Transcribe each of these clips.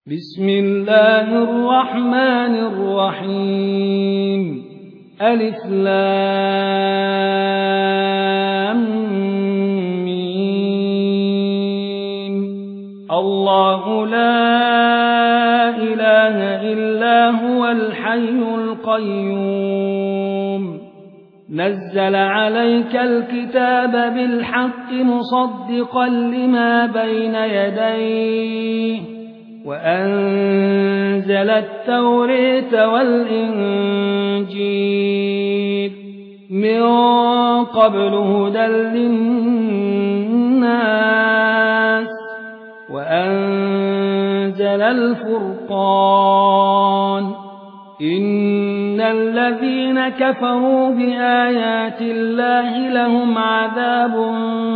بسم الله الرحمن الرحيم ألف لام ميم الله لا إله إلا هو الحي القيوم نزل عليك الكتاب بالحق مصدقا لما بين يديه وأنزل التوراة والإنجيل من قبل هدى للناس وأنزل الفرقان إن الذين كفروا بآيات الله لهم عذاب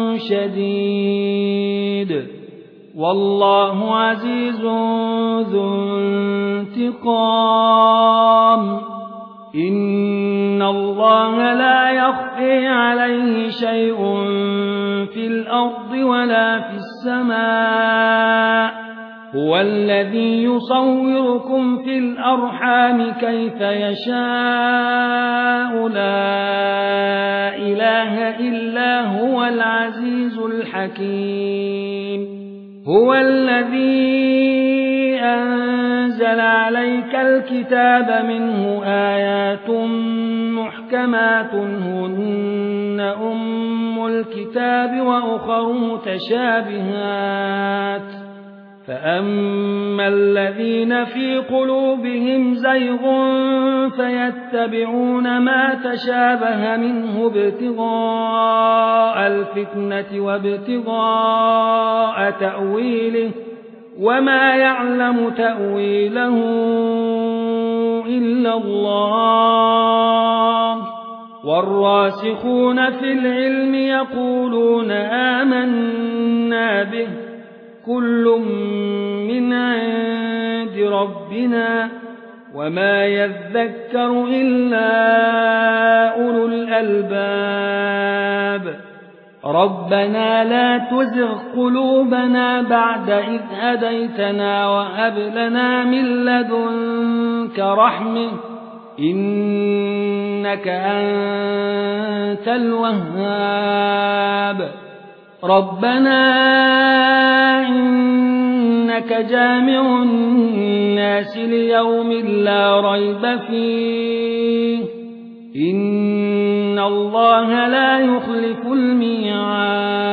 شديد والله عزيز ذو انتقام إن الله لا يخفي عليه شيء في الأرض ولا في السماء هو الذي يصوركم في الأرحام كيف يشاء لا إله إلا هو العزيز الحكيم هو الذي أنزل عليك الكتاب منه آيات محكمات هن أم الكتاب وأخر متشابهات فأما الذين في قلوبهم زيغ فيتبعون ما تشابه منه ابتغاء الفتنة وابتغاء تأويله وما يعلم تأويله إلا الله والراسخون في العلم يقولون آمنا به كل من عند ربنا وما يذكر إلا أولو الألباب ربنا لا تزغ قلوبنا بعد إذ هديتنا وهب لنا من لدنك رحمة إنك أنت الوهاب ربنا إنك جامع الناس ليوم لا ريب فيه إن الله لا يخلف الميعاد